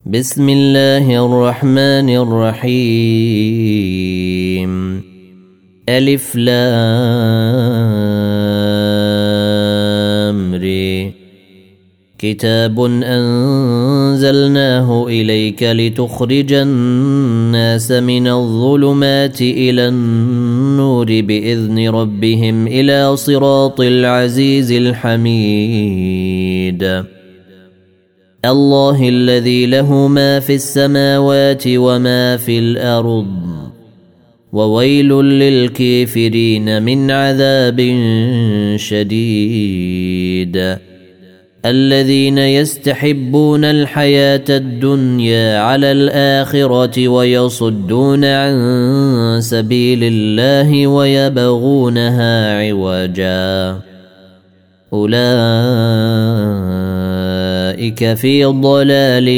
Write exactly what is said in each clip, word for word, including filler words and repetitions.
بسم الله الرحمن الرحيم. ألف لام ر. كتاب أنزلناه إليك لتخرج الناس من الظلمات إلى النور بإذن ربهم إلى صراط العزيز الحميد. الله الذي له ما في السماوات وما في الأرض وويل للكافرين من عذاب شديد. الذين يستحبون الحياة الدنيا على الآخرة ويصدون عن سبيل الله ويبغونها عوجا أولئك في ضلال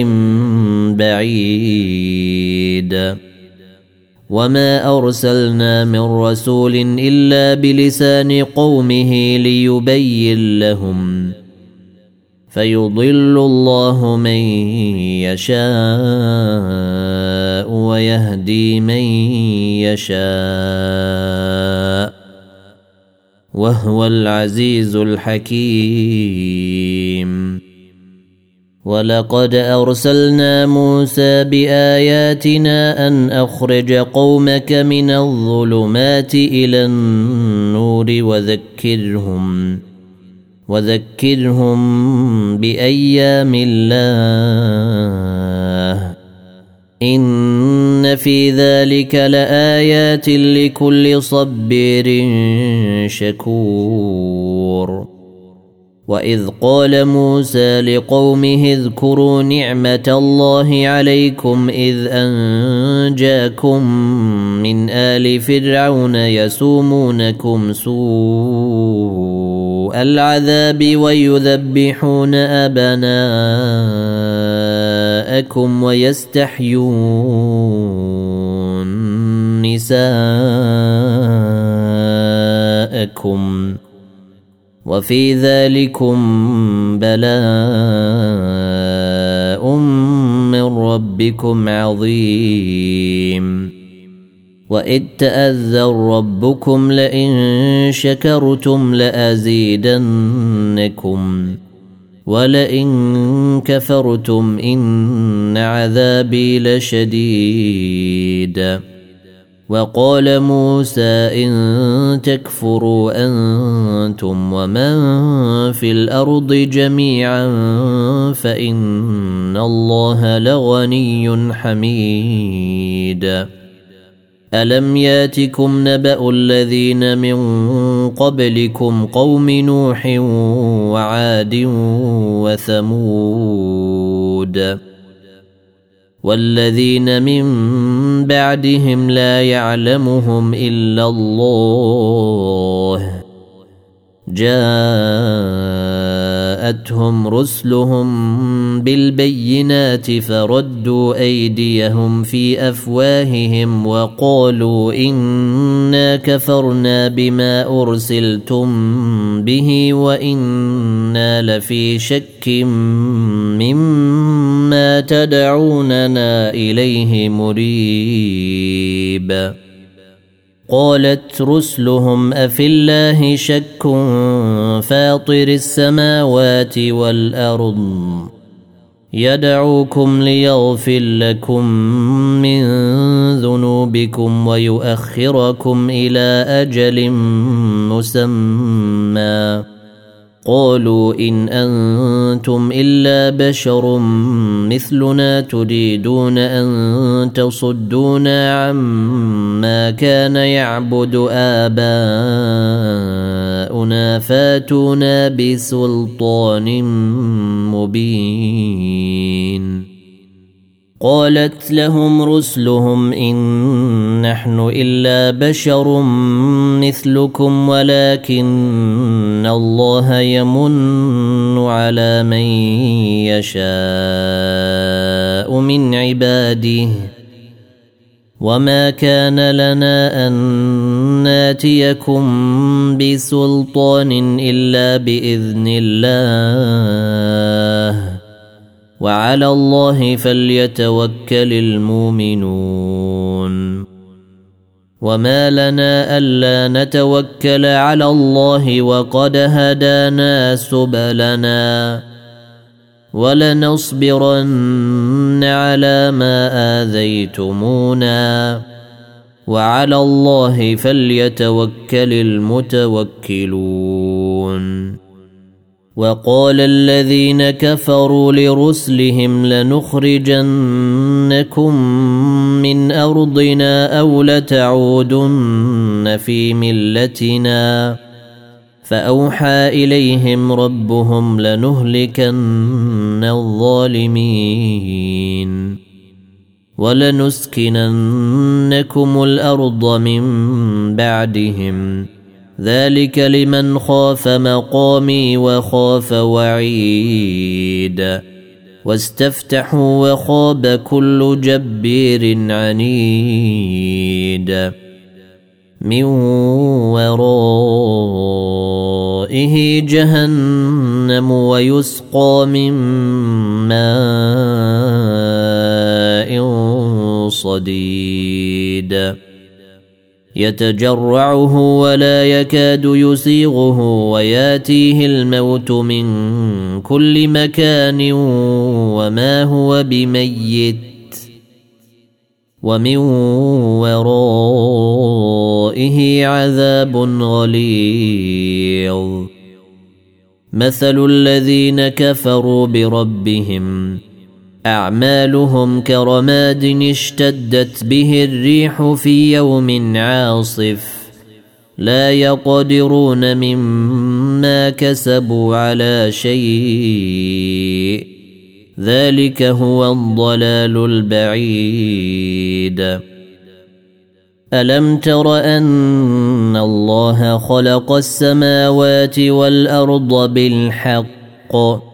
بعيد. وما أرسلنا من رسول إلا بلسان قومه ليبين لهم فيضل الله من يشاء ويهدي من يشاء وهو العزيز الحكيم. ولقد أرسلنا موسى بآياتنا أن أخرج قومك من الظلمات إلى النور وذكرهم وذكرهم بأيام الله إن في ذلك لآيات لكل صبير شكور. وإذ قال موسى لقومه اذكروا نعمة الله عليكم إذ أنجاكم من آل فرعون يسومونكم سوء العذاب ويذبحون أبناءكم ويستحيون نساءكم وفي ذلكم بلاء من ربكم عظيم. وإذ تأذن ربكم لئن شكرتم لأزيدنكم ولئن كفرتم إن عذابي لشديد. وقال موسى إن تكفروا أنتم ومن في الأرض جميعا فإن الله لغني حميد. ألم ياتكم نبأ الذين من قبلكم قوم نوح وعاد وثمود والذين من بعدهم لا يعلمهم إلا الله جاءتهم رسلهم بالبينات فردوا أيديهم في أفواههم وقالوا إنا كفرنا بما أرسلتم به وإنا لفي شك مما تدعوننا إليه مريب. قالت رسلهم أفي الله شك فاطر السماوات والأرض يدعوكم ليغفر لكم من ذنوبكم ويؤخركم إلى أجل مسمى قالوا إن أنتم إلا بشر مثلنا تريدون أن تصدونا عما كان يعبد آباؤنا فاتونا بسلطان مبين. قالت لهم رسلهم إن نحن إلا بشر مثلكم ولكن الله يمن على من يشاء من عباده وما كان لنا أن ناتيكم بسلطان إلا بإذن الله وعلى الله فليتوكل المؤمنون وما لنا ألا نتوكل على الله وقد هدانا سبلنا ولنصبرن على ما آذيتمونا وعلى الله فليتوكل المتوكلون وقال الذين كفروا لرسلهم لنخرجنكم من أرضنا أو لتعودن في ملتنا فأوحى إليهم ربهم لنهلكن الظالمين ولنسكننكم الأرض من بعدهم ذلك لمن خاف مقامي وخاف وعيد واستفتحوا وخاب كل جبير عنيد من ورائه جهنم ويسقى من ماء صديد يتجرعه ولا يكاد يسيغه وياتيه الموت من كل مكان وما هو بميت ومن ورائه عذاب غليظ مثل الذين كفروا بربهم أعمالهم كرماد اشتدت به الريح في يوم عاصف لا يقدرون مما كسبوا على شيء ذلك هو الضلال البعيد ألم تر أن الله خلق السماوات والأرض بالحق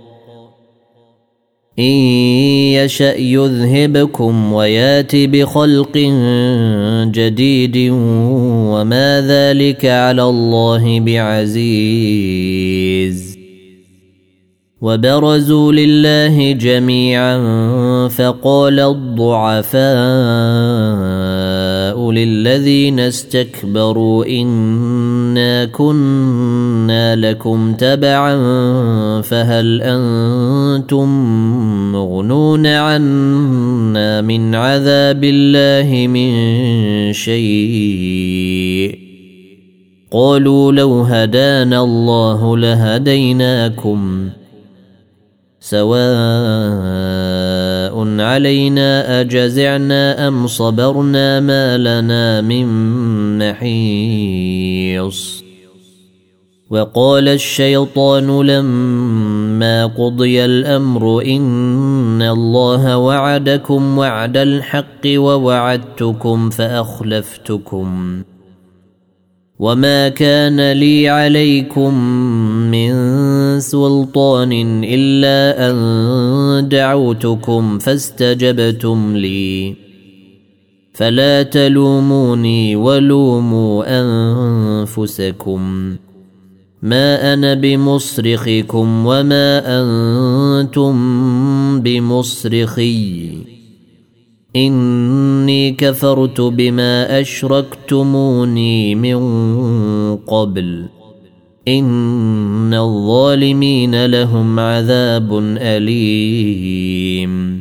إن يشأ يذهبكم ويات بخلق جديد وما ذلك على الله بعزيز وبرزوا لله جميعا فقال الضعفاء للذين استكبروا إنا كنا لكم تبعا فهل أنتم مغنون عنا من عذاب الله من شيء قالوا لو هدانا الله لهديناكم سواء علينا أجزعنا أم صبرنا ما لنا من محيص وقال الشيطان لما قضي الأمر إن الله وعدكم وعد الحق ووعدتكم فأخلفتكم وما كان لي عليكم من سلطان إلا أن دعوتكم فاستجبتم لي فلا تلوموني ولوموا أنفسكم ما أنا بمصرخكم وما أنتم بمصرخي إني كفرت بما أشركتموني من قبل إن الظالمين لهم عذاب أليم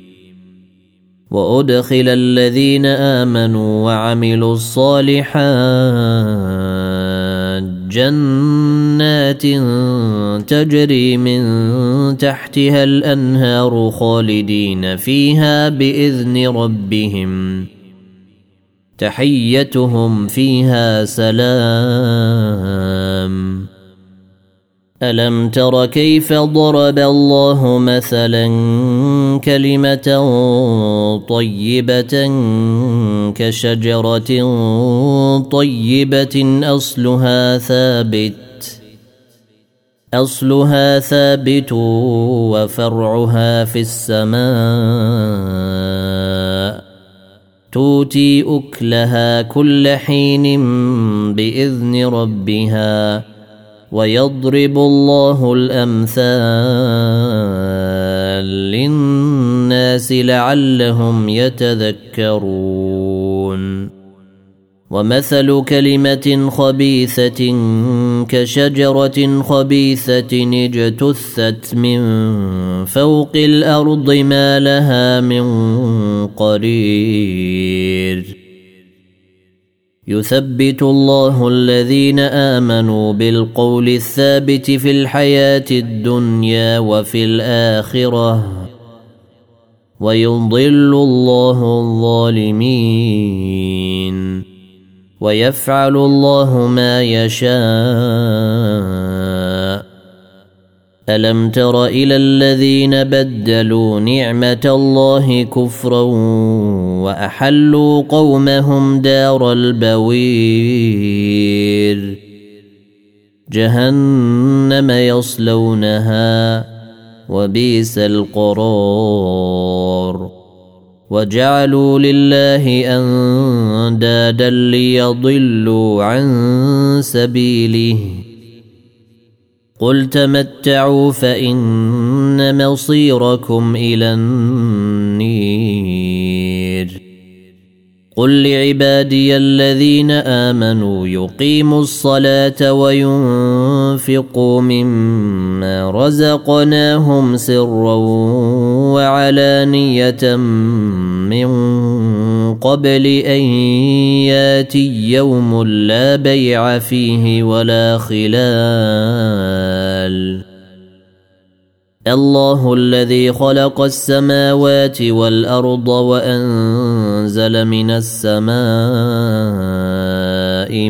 وأدخل الذين آمنوا وعملوا الصالحات جنات تجري من تحتها الأنهار خالدين فيها بإذن ربهم تحيتهم فيها سلام ألم تر كيف ضرب الله مثلا كلمة طيبة كشجرة طيبة أصلها ثابت أصلها ثابت وفرعها في السماء تؤتي أكلها كل حين بإذن ربها ويضرب الله الأمثال للناس لعلهم يتذكرون ومثل كلمة خبيثة كشجرة خبيثة اجتثت من فوق الأرض ما لها من قرير يثبت الله الذين آمنوا بالقول الثابت في الحياة الدنيا وفي الآخرة ويضل الله الظالمين ويفعل الله ما يشاء ألم تر إلى الذين بدلوا نعمة الله كفرا وأحلوا قومهم دار البوير جهنم يصلونها وبئس القرار وجعلوا لله أندادا ليضلوا عن سبيله قل تمتعوا فإن مصيركم إلى النير قل لعبادي الذين آمنوا يقيموا الصلاة وينفقوا مما رزقناهم سرا وعلانية من قبل أن ياتي يوم لا بيع فيه ولا خلال الله الذي خلق السماوات والأرض وأنزل من السماء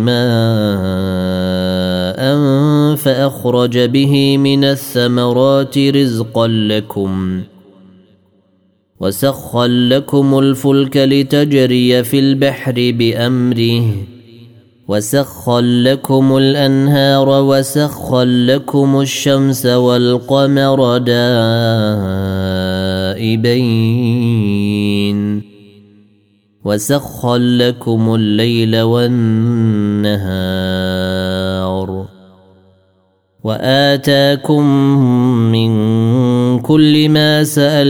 ماء فأخرج به من الثمرات رزقا لكم وسخر لكم الفلك لتجري في البحر بأمره وسخر لكم الأنهار وسخر لكم الشمس والقمر دائبين وسخر لكم الليل والنهار وآتاكم من كل ما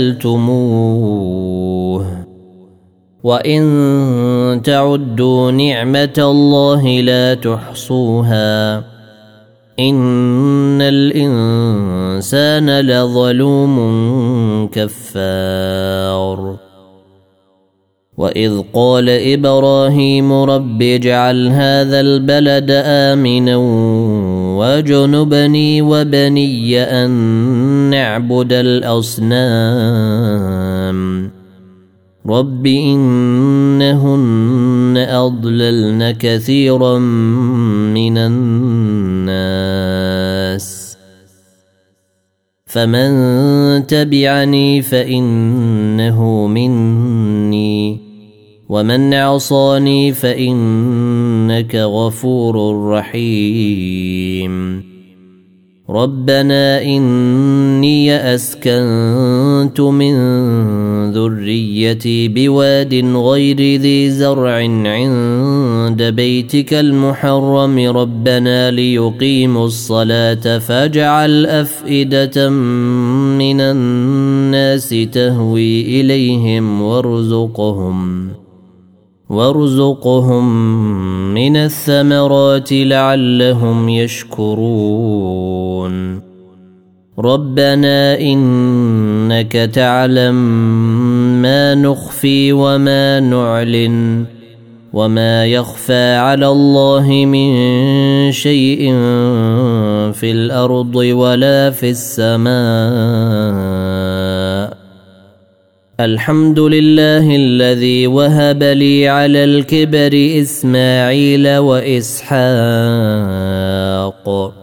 سألتموه وإن تعدوا نعمة الله لا تحصوها إن الإنسان لظلوم كفار وإذ قال إبراهيم رب اجعل هذا البلد آمنا واجنبني وبني أن نعبد الأصنام رب إنهن أضللن كثيرا من الناس فمن تبعني فإنه مني ومن عصاني فإنك غفور رحيم ربنا إني أسكنت من ذريتي بواد غير ذي زرع عند بيتك المحرم ربنا ليقيموا الصلاة فاجعل أفئدة من الناس تهوي إليهم وارزقهم وارزقهم من الثمرات لعلهم يشكرون ربنا إنك تعلم ما نخفي وما نعلن وما يخفى على الله من شيء في الأرض ولا في السماء الحمد لله الذي وهب لي على الكبر إسماعيل وإسحاق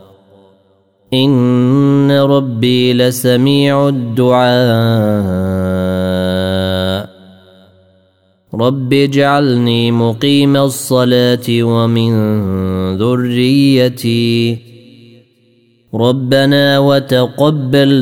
إن ربي لسميع الدعاء رب اجعلني مقيم الصلاة ومن ذريتي ربنا وتقبل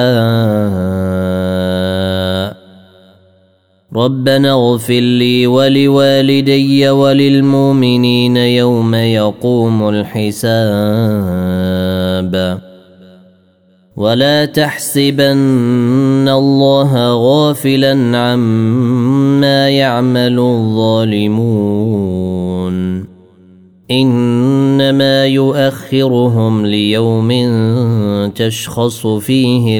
دعاء ربنا اغفر لي ولوالدي وللمؤمنين يوم يقوم الحساب ولا تحسبن الله غافلا عما يعمل الظالمون إنما يؤخرهم ليوم تشخص فيه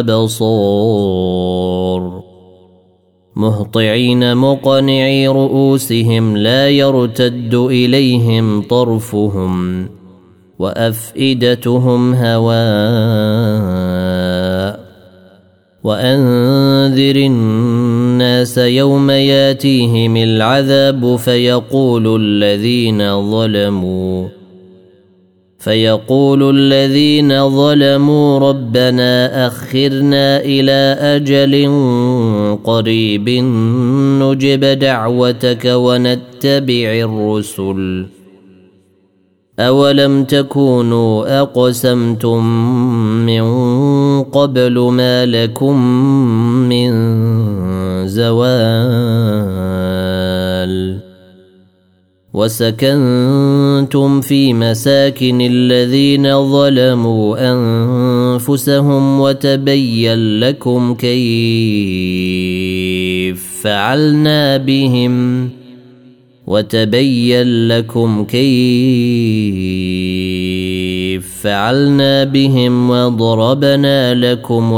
الأبصار مهطعين مقنعي رؤوسهم لا يرتد إليهم طرفهم وأفئدتهم هواء وأنذر الناس يوم ياتيهم العذاب فيقول الذين ظلموا فيقول الذين ظلموا ربنا أخرنا إلى أجل قريب نجب دعوتك ونتبع الرسل أولم تكونوا أقسمتم من قبل ما لكم من زوال وسكنتم في مساكن الذين ظلموا أنفسهم وتبين لكم كيف فعلنا بهم وتبين لكم كيف فعلنا بهم وضربنا لكم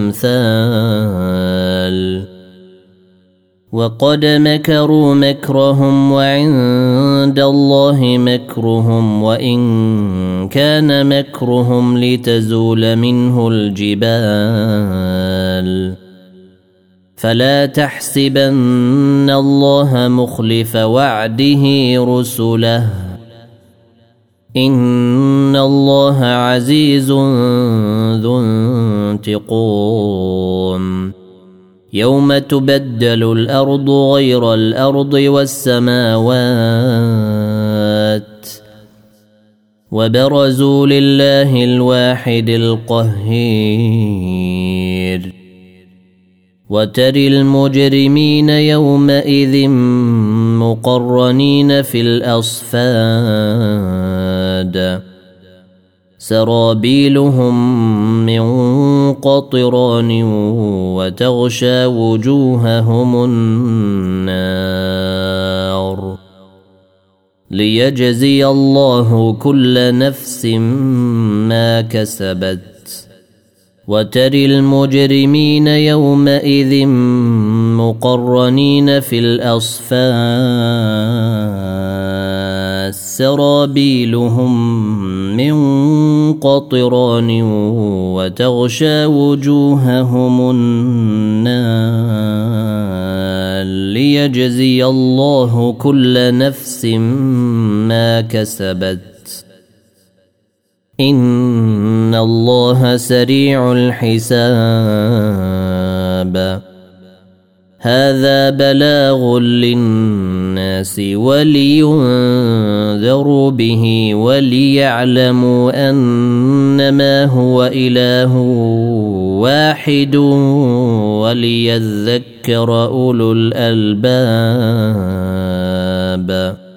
الأمثال وقد مكروا مكرهم وعند الله مكرهم وإن كان مكرهم لتزول منه الجبال فلا تحسبن الله مخلف وعده رسله إن الله عزيز ذو انتقام يوم تبدل الأرض غير الأرض والسماوات وبرزوا لله الواحد القهير وترى المجرمين يومئذ مقرنين في الأصفاد سرابيلهم من قطران وتغشى وجوههم النار ليجزي الله كل نفس ما كسبت وترى المجرمين يومئذ مقرنين في الأصفاد سرابيلهم من قطران وتغشى وجوههم النار ليجزي الله كل نفس ما كسبت إن الله سريع الحساب هذا بلاغ للناس ولينذروا به وليعلموا أنما هو إله واحد وليذكر أولو الألباب